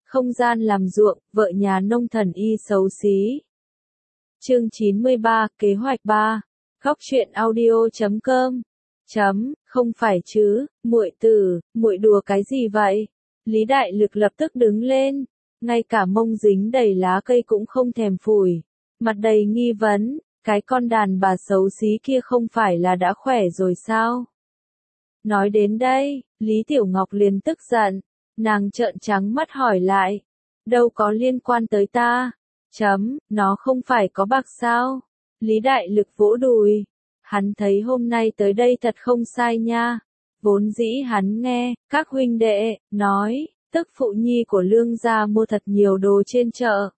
Không gian làm ruộng, vợ nhà nông thần y xấu xí. Chương 93, kế hoạch 3. Góc truyện audio.com. Không phải chứ, muội tử, muội đùa cái gì vậy? Lý Đại Lực lập tức đứng lên, ngay cả mông dính đầy lá cây cũng không thèm phủi, mặt đầy nghi vấn, cái con đàn bà xấu xí kia không phải là đã khỏe rồi sao? Nói đến đây, Lý Tiểu Ngọc liền tức giận, nàng trợn trắng mắt hỏi lại, đâu có liên quan tới ta? Nó không phải có bạc sao? Lý Đại Lực vỗ đùi, hắn thấy hôm nay tới đây thật không sai nha. Vốn dĩ hắn nghe, các huynh đệ, nói, tức phụ nhi của Lương gia mua thật nhiều đồ trên chợ.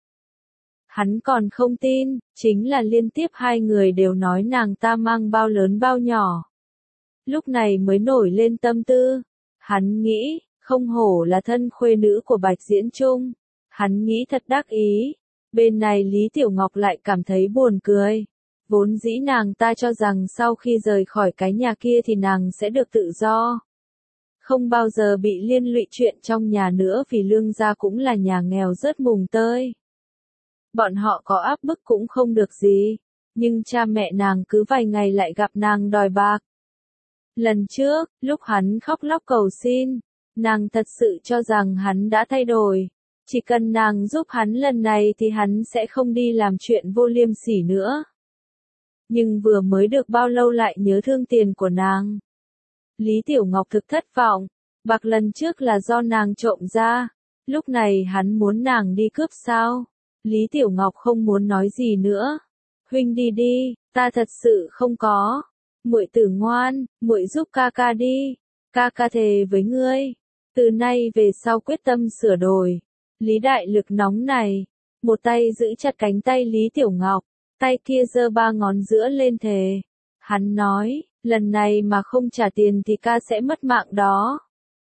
Hắn còn không tin, chính là liên tiếp hai người đều nói nàng ta mang bao lớn bao nhỏ. Lúc này mới nổi lên tâm tư. Hắn nghĩ, không hổ là thân khuê nữ của Bạch Diễn Trung. Hắn nghĩ thật đắc ý. Bên này Lý Tiểu Ngọc lại cảm thấy buồn cười. Vốn dĩ nàng ta cho rằng sau khi rời khỏi cái nhà kia thì nàng sẽ được tự do. Không bao giờ bị liên lụy chuyện trong nhà nữa vì Lương gia cũng là nhà nghèo rất mùng tơi. Bọn họ có áp bức cũng không được gì. Nhưng cha mẹ nàng cứ vài ngày lại gặp nàng đòi bạc. Lần trước, lúc hắn khóc lóc cầu xin, nàng thật sự cho rằng hắn đã thay đổi. Chỉ cần nàng giúp hắn lần này thì hắn sẽ không đi làm chuyện vô liêm sỉ nữa. Nhưng vừa mới được bao lâu lại nhớ thương tiền của nàng. Lý Tiểu Ngọc thực thất vọng, bạc lần trước là do nàng trộm ra, lúc này hắn muốn nàng đi cướp sao? Lý Tiểu Ngọc không muốn nói gì nữa. Huynh đi đi, ta thật sự không có. Muội tử ngoan, muội giúp ca ca đi. Ca ca thề với ngươi, từ nay về sau quyết tâm sửa đổi. Lý Đại Lực nóng này, một tay giữ chặt cánh tay Lý Tiểu Ngọc, tay kia giơ ba ngón giữa lên thề. Hắn nói, lần này mà không trả tiền thì ca sẽ mất mạng đó.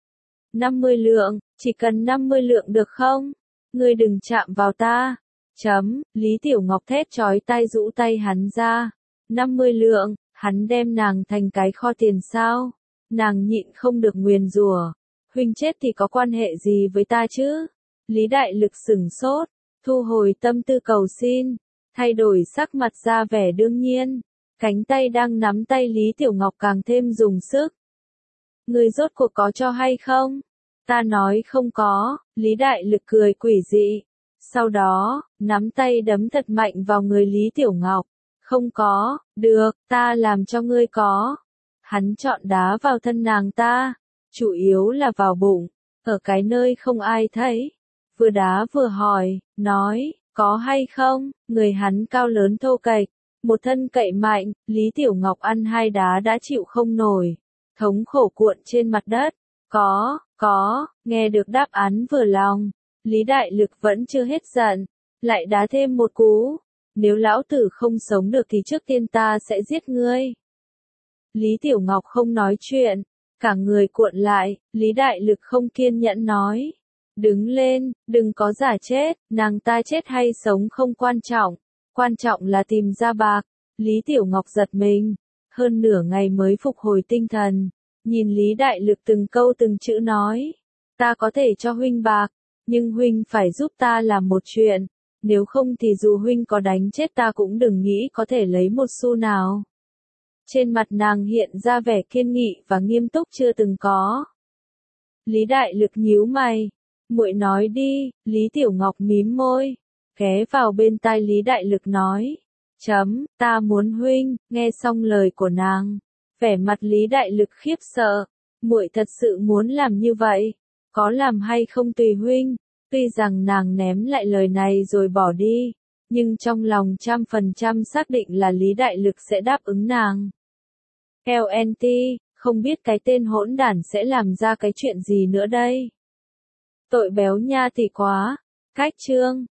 50 lượng, chỉ cần 50 lượng được không? Ngươi đừng chạm vào ta. Lý Tiểu Ngọc thét chói tai rũ tay hắn ra. 50 lượng, hắn đem nàng thành cái kho tiền sao? Nàng nhịn không được nguyền rủa. Huynh chết thì có quan hệ gì với ta chứ? Lý Đại Lực sửng sốt, thu hồi tâm tư cầu xin, thay đổi sắc mặt ra vẻ đương nhiên. Cánh tay đang nắm tay Lý Tiểu Ngọc càng thêm dùng sức. Ngươi rốt cuộc có cho hay không? Ta nói không có. Lý Đại Lực cười quỷ dị. Sau đó, nắm tay đấm thật mạnh vào người Lý Tiểu Ngọc. Không có, được, ta làm cho ngươi có. Hắn chọn đá vào thân nàng ta, chủ yếu là vào bụng, ở cái nơi không ai thấy. Vừa đá vừa hỏi, nói, có hay không? Người hắn cao lớn thô kệch, một thân cậy mạnh, Lý Tiểu Ngọc ăn hai đá đã chịu không nổi, thống khổ cuộn trên mặt đất. Có, nghe được đáp án vừa lòng, Lý Đại Lực vẫn chưa hết giận, lại đá thêm một cú. Nếu lão tử không sống được thì trước tiên ta sẽ giết ngươi. Lý Tiểu Ngọc không nói chuyện, cả người cuộn lại, Lý Đại Lực không kiên nhẫn nói. Đứng lên, đừng có giả chết, nàng ta chết hay sống không quan trọng là tìm ra bạc. Lý Tiểu Ngọc giật mình, hơn nửa ngày mới phục hồi tinh thần, nhìn Lý Đại Lực từng câu từng chữ nói. Ta có thể cho huynh bạc, nhưng huynh phải giúp ta làm một chuyện, nếu không thì dù huynh có đánh chết ta cũng đừng nghĩ có thể lấy một xu nào. Trên mặt nàng hiện ra vẻ kiên nghị và nghiêm túc chưa từng có. Lý Đại Lực nhíu mày. Muội nói đi. Lý Tiểu Ngọc mím môi, ghé vào bên tai Lý Đại Lực nói. Ta muốn huynh. Nghe xong lời của nàng, vẻ mặt Lý Đại Lực khiếp sợ. Muội thật sự muốn làm như vậy, có làm hay không tùy huynh. Tuy rằng nàng ném lại lời này rồi bỏ đi, nhưng trong lòng 100% xác định là Lý Đại Lực sẽ đáp ứng nàng. LNT, không biết cái tên hỗn đản sẽ làm ra cái chuyện gì nữa đây. Tội béo nha thì quá. Cách chương